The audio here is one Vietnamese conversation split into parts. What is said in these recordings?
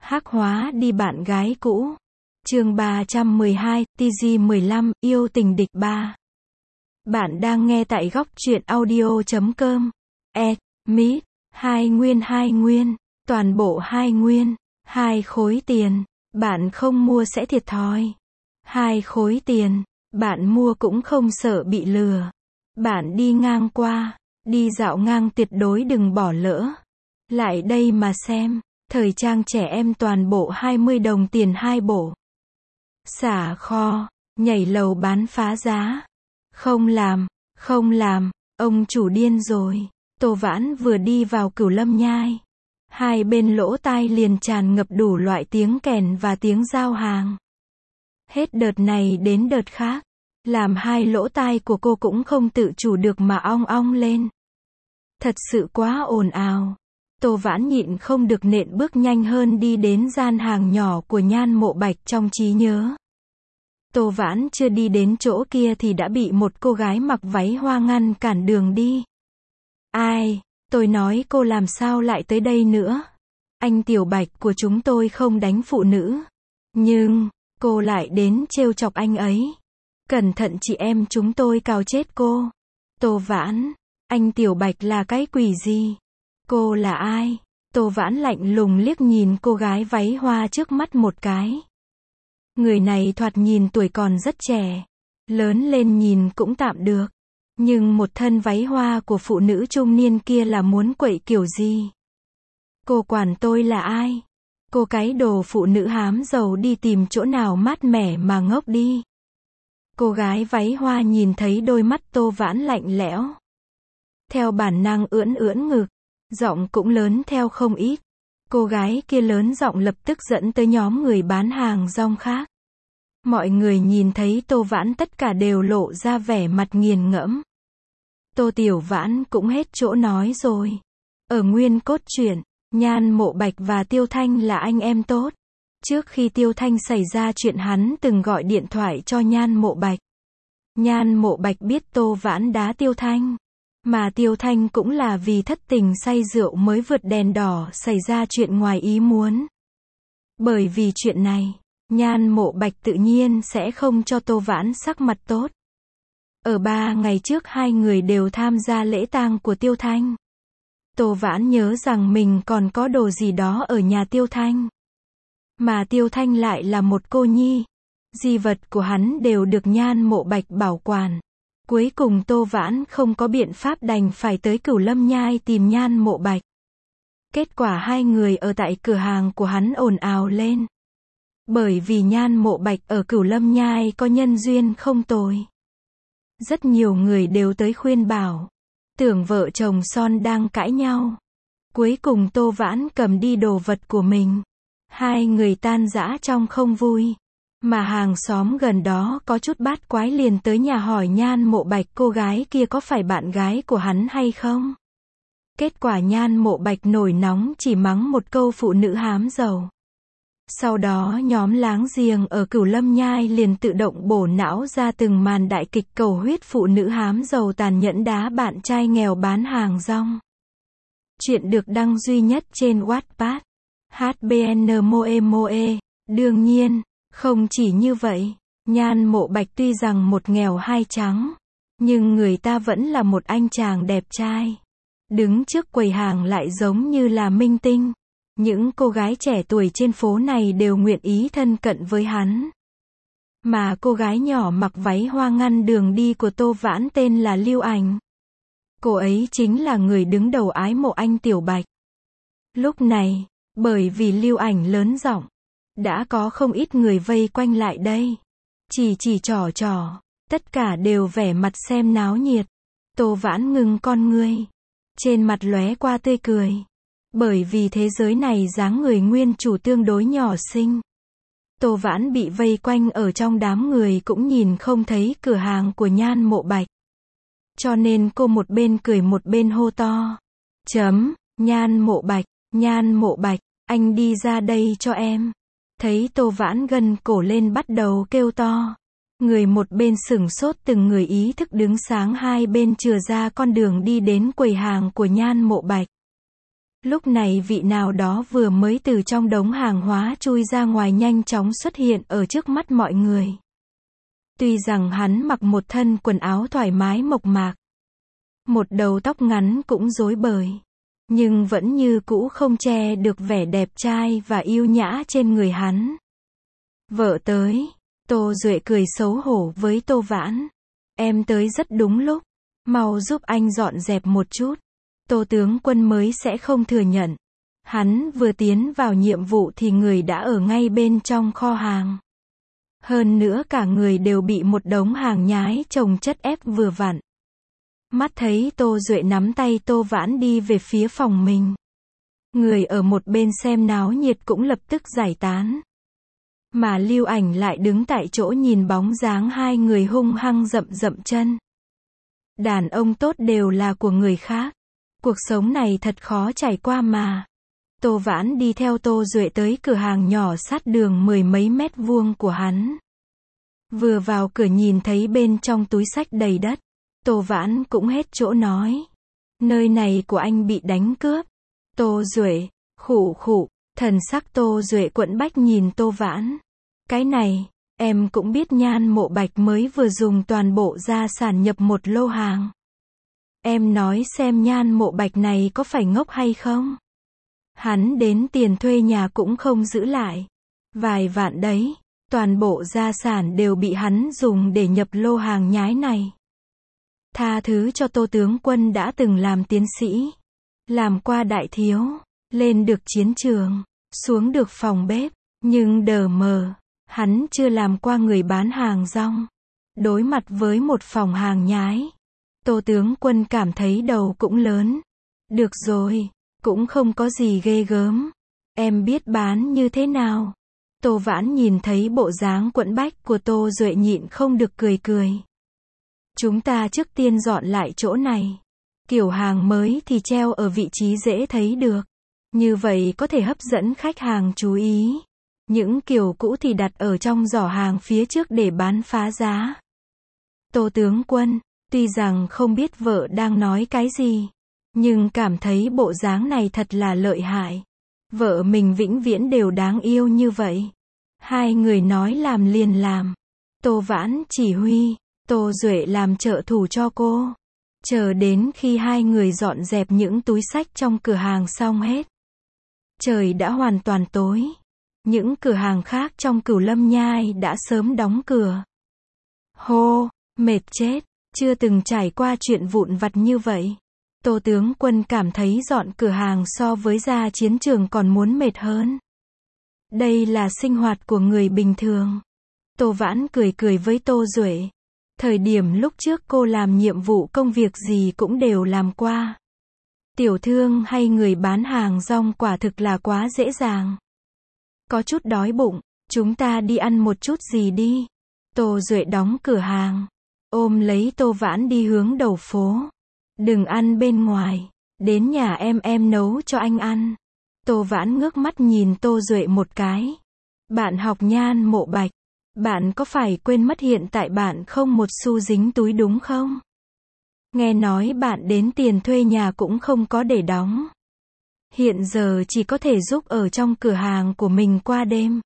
Hắc hóa đi bạn gái cũ. Chương 312, TG15, yêu tình địch 3. Bạn đang nghe tại góc truyện audio.com. Mít, 2 nguyên, toàn bộ 2 nguyên, 2 khối tiền, bạn không mua sẽ thiệt thòi. 2 khối tiền, bạn mua cũng không sợ bị lừa. Bạn đi ngang qua, đi dạo ngang tuyệt đối đừng bỏ lỡ. Lại đây mà xem, thời trang trẻ em toàn bộ 20 đồng tiền 2 bộ. Xả kho, nhảy lầu bán phá giá. Không làm, ông chủ điên rồi. Tô Vãn vừa đi vào Cửu Lâm Nhai. Hai bên lỗ tai liền tràn ngập đủ loại tiếng kèn và tiếng giao hàng. Hết đợt này đến đợt khác, làm hai lỗ tai của cô cũng không tự chủ được mà ong ong lên. Thật sự quá ồn ào. Tô Vãn nhịn không được nện bước nhanh hơn đi đến gian hàng nhỏ của Nhan Mộ Bạch trong trí nhớ. Tô Vãn chưa đi đến chỗ kia thì đã bị một cô gái mặc váy hoa ngăn cản đường đi. Ai, tôi nói cô làm sao lại tới đây nữa? Anh Tiểu Bạch của chúng tôi không đánh phụ nữ. Nhưng, cô lại đến trêu chọc anh ấy. Cẩn thận chị em chúng tôi cào chết cô. Tô Vãn, anh Tiểu Bạch là cái quỷ gì? Cô là ai? Tô Vãn lạnh lùng liếc nhìn cô gái váy hoa trước mắt một cái. Người này thoạt nhìn tuổi còn rất trẻ. Lớn lên nhìn cũng tạm được. Nhưng một thân váy hoa của phụ nữ trung niên kia là muốn quậy kiểu gì? Cô quản tôi là ai? Cô cái đồ phụ nữ hám giàu đi tìm chỗ nào mát mẻ mà ngốc đi. Cô gái váy hoa nhìn thấy đôi mắt Tô Vãn lạnh lẽo. Theo bản năng ưỡn ngực. Giọng cũng lớn theo không ít. Cô gái kia lớn giọng lập tức dẫn tới nhóm người bán hàng rong khác. Mọi người nhìn thấy Tô Vãn tất cả đều lộ ra vẻ mặt nghiền ngẫm. Tô Tiểu Vãn cũng hết chỗ nói rồi. Ở nguyên cốt truyện, Nhan Mộ Bạch và Tiêu Thanh là anh em tốt. Trước khi Tiêu Thanh xảy ra chuyện hắn từng gọi điện thoại cho Nhan Mộ Bạch. Nhan Mộ Bạch biết Tô Vãn đá Tiêu Thanh. Mà Tiêu Thanh cũng là vì thất tình say rượu mới vượt đèn đỏ xảy ra chuyện ngoài ý muốn. Bởi vì chuyện này, Nhan Mộ Bạch tự nhiên sẽ không cho Tô Vãn sắc mặt tốt. Ở 3 ngày trước hai người đều tham gia lễ tang của Tiêu Thanh. Tô Vãn nhớ rằng mình còn có đồ gì đó ở nhà Tiêu Thanh. Mà Tiêu Thanh lại là một cô nhi. Di vật của hắn đều được Nhan Mộ Bạch bảo quản. Cuối cùng Tô Vãn không có biện pháp đành phải tới Cửu Lâm Nhai tìm Nhan Mộ Bạch. Kết quả hai người ở tại cửa hàng của hắn ồn ào lên. Bởi vì Nhan Mộ Bạch ở Cửu Lâm Nhai có nhân duyên không tồi. Rất nhiều người đều tới khuyên bảo. Tưởng vợ chồng son đang cãi nhau. Cuối cùng Tô Vãn cầm đi đồ vật của mình. Hai người tan rã trong không vui. Mà hàng xóm gần đó có chút bát quái liền tới nhà hỏi Nhan Mộ Bạch cô gái kia có phải bạn gái của hắn hay không? Kết quả Nhan Mộ Bạch nổi nóng chỉ mắng một câu phụ nữ hám giàu. Sau đó nhóm láng giềng ở Cửu Lâm Nhai liền tự động bổ não ra từng màn đại kịch cầu huyết phụ nữ hám giàu tàn nhẫn đá bạn trai nghèo bán hàng rong. Chuyện được đăng duy nhất trên Wattpad. HBN Moe. Đương nhiên, không chỉ như vậy, Nhan Mộ Bạch tuy rằng một nghèo hai trắng, nhưng người ta vẫn là một anh chàng đẹp trai. Đứng trước quầy hàng lại giống như là minh tinh. Những cô gái trẻ tuổi trên phố này đều nguyện ý thân cận với hắn. Mà cô gái nhỏ mặc váy hoa ngăn đường đi của Tô Vãn tên là Lưu Ảnh. Cô ấy chính là người đứng đầu ái mộ anh Tiểu Bạch. Lúc này, bởi vì Lưu Ảnh lớn giọng, đã có không ít người vây quanh lại đây. Chỉ trò, tất cả đều vẻ mặt xem náo nhiệt. Tô Vãn ngừng con ngươi. Trên mặt lóe qua tươi cười. Bởi vì thế giới này dáng người nguyên chủ tương đối nhỏ xinh. Tô Vãn bị vây quanh ở trong đám người cũng nhìn không thấy cửa hàng của Nhan Mộ Bạch. Cho nên cô một bên cười một bên hô to. Nhan Mộ Bạch, anh đi ra đây cho em. Thấy Tô Vãn gân cổ lên bắt đầu kêu to. Người một bên sửng sốt từng người ý thức đứng sáng hai bên chừa ra con đường đi đến quầy hàng của Nhan Mộ Bạch. Lúc này vị nào đó vừa mới từ trong đống hàng hóa chui ra ngoài nhanh chóng xuất hiện ở trước mắt mọi người. Tuy rằng hắn mặc một thân quần áo thoải mái mộc mạc, một đầu tóc ngắn cũng rối bời, nhưng vẫn như cũ không che được vẻ đẹp trai và yêu nhã trên người hắn. Vợ tới. Tô Duệ cười xấu hổ với Tô Vãn. Em tới rất đúng lúc. Mau giúp anh dọn dẹp một chút. Tô tướng quân mới sẽ không thừa nhận. Hắn vừa tiến vào nhiệm vụ thì người đã ở ngay bên trong kho hàng. Hơn nữa cả người đều bị một đống hàng nhái chồng chất ép vừa vặn. Mắt thấy Tô Duệ nắm tay Tô Vãn đi về phía phòng mình. Người ở một bên xem náo nhiệt cũng lập tức giải tán. Mà Lưu Ảnh lại đứng tại chỗ nhìn bóng dáng hai người hung hăng dậm dậm chân. Đàn ông tốt đều là của người khác. Cuộc sống này thật khó trải qua mà. Tô Vãn đi theo Tô Duệ tới cửa hàng nhỏ sát đường 10 mấy mét vuông của hắn. Vừa vào cửa nhìn thấy bên trong túi xách đầy đất. Tô Vãn cũng hết chỗ nói. Nơi này của anh bị đánh cướp. Tô Duệ, khụ khụ, thần sắc Tô Duệ quẫn bách nhìn Tô Vãn. Cái này, em cũng biết Nhan Mộ Bạch mới vừa dùng toàn bộ gia sản nhập một lô hàng. Em nói xem Nhan Mộ Bạch này có phải ngốc hay không? Hắn đến tiền thuê nhà cũng không giữ lại. Vài vạn đấy, toàn bộ gia sản đều bị hắn dùng để nhập lô hàng nhái này. Tha thứ cho Tô tướng quân đã từng làm tiến sĩ, làm qua đại thiếu, lên được chiến trường, xuống được phòng bếp, nhưng đờ mờ, hắn chưa làm qua người bán hàng rong. Đối mặt với một phòng hàng nhái, Tô tướng quân cảm thấy đầu cũng lớn. Được rồi, cũng không có gì ghê gớm. Em biết bán như thế nào. Tô Vãn nhìn thấy bộ dáng quẫn bách của Tô Duệ nhịn không được cười cười. Chúng ta trước tiên dọn lại chỗ này. Kiểu hàng mới thì treo ở vị trí dễ thấy được. Như vậy có thể hấp dẫn khách hàng chú ý. Những kiểu cũ thì đặt ở trong giỏ hàng phía trước để bán phá giá. Tô tướng quân, tuy rằng không biết vợ đang nói cái gì, nhưng cảm thấy bộ dáng này thật là lợi hại. Vợ mình vĩnh viễn đều đáng yêu như vậy. Hai người nói làm liền làm. Tô Vãn chỉ huy, Tô Duệ làm trợ thủ cho cô. Chờ đến khi hai người dọn dẹp những túi xách trong cửa hàng xong hết. Trời đã hoàn toàn tối. Những cửa hàng khác trong Cửu Lâm Nhai đã sớm đóng cửa. Hô, mệt chết, chưa từng trải qua chuyện vụn vặt như vậy. Tô tướng quân cảm thấy dọn cửa hàng so với ra chiến trường còn muốn mệt hơn. Đây là sinh hoạt của người bình thường. Tô Vãn cười cười với Tô Duệ. Thời điểm lúc trước cô làm nhiệm vụ công việc gì cũng đều làm qua. Tiểu thương hay người bán hàng rong quả thực là quá dễ dàng. Có chút đói bụng, chúng ta đi ăn một chút gì đi. Tô Duệ đóng cửa hàng, ôm lấy Tô Vãn đi hướng đầu phố. Đừng ăn bên ngoài, đến nhà em nấu cho anh ăn. Tô Vãn ngước mắt nhìn Tô Duệ một cái. Bạn học Nhan Mộ Bạch, bạn có phải quên mất hiện tại bạn không một xu dính túi đúng không? Nghe nói bạn đến tiền thuê nhà cũng không có để đóng. Hiện giờ chỉ có thể giúp ở trong cửa hàng của mình qua đêm.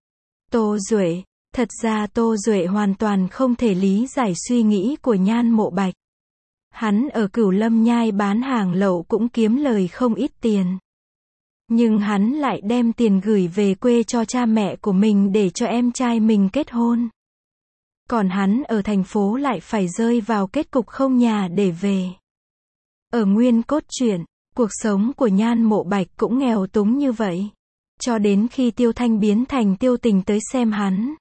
Tô Duệ, thật ra Tô Duệ hoàn toàn không thể lý giải suy nghĩ của Nhan Mộ Bạch. Hắn ở Cửu Lâm Nhai bán hàng lậu cũng kiếm lời không ít tiền. Nhưng hắn lại đem tiền gửi về quê cho cha mẹ của mình để cho em trai mình kết hôn. Còn hắn ở thành phố lại phải rơi vào kết cục không nhà để về. Ở nguyên cốt truyện, cuộc sống của Nhan Mộ Bạch cũng nghèo túng như vậy. Cho đến khi Tiêu Thanh biến thành Tiêu Tình tới xem hắn.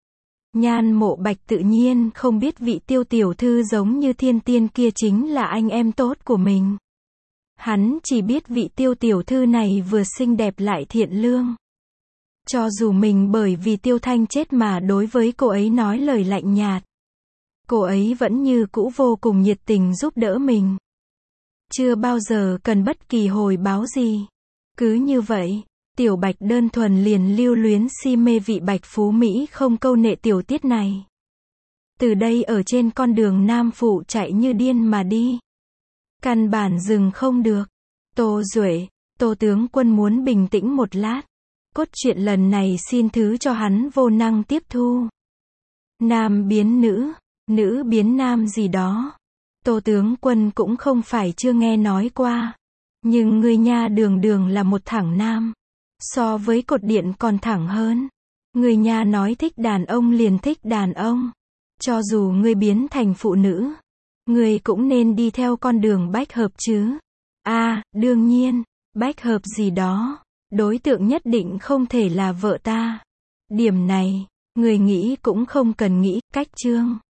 Nhan Mộ Bạch tự nhiên không biết vị Tiêu tiểu thư giống như thiên tiên kia chính là anh em tốt của mình. Hắn chỉ biết vị Tiêu tiểu thư này vừa xinh đẹp lại thiện lương. Cho dù mình bởi vì Tiêu Thanh chết mà đối với cô ấy nói lời lạnh nhạt, cô ấy vẫn như cũ vô cùng nhiệt tình giúp đỡ mình. Chưa bao giờ cần bất kỳ hồi báo gì. Cứ như vậy, Tiểu Bạch đơn thuần liền lưu luyến si mê vị Bạch Phú Mỹ không câu nệ tiểu tiết này. Từ đây ở trên con đường Nam Phụ chạy như điên mà đi. Căn bản dừng không được. Tô Duệ, Tô tướng quân muốn bình tĩnh một lát. Cốt truyện lần này xin thứ cho hắn vô năng tiếp thu. Nam biến nữ, nữ biến nam gì đó. Tô tướng quân cũng không phải chưa nghe nói qua. Nhưng ngươi nha đường đường là một thẳng nam. So với cột điện còn thẳng hơn. Ngươi nha nói thích đàn ông liền thích đàn ông. Cho dù ngươi biến thành phụ nữ, ngươi cũng nên đi theo con đường bách hợp chứ. Đương nhiên, bách hợp gì đó. Đối tượng nhất định không thể là vợ ta. Điểm này, người nghĩ cũng không cần nghĩ, cách chương.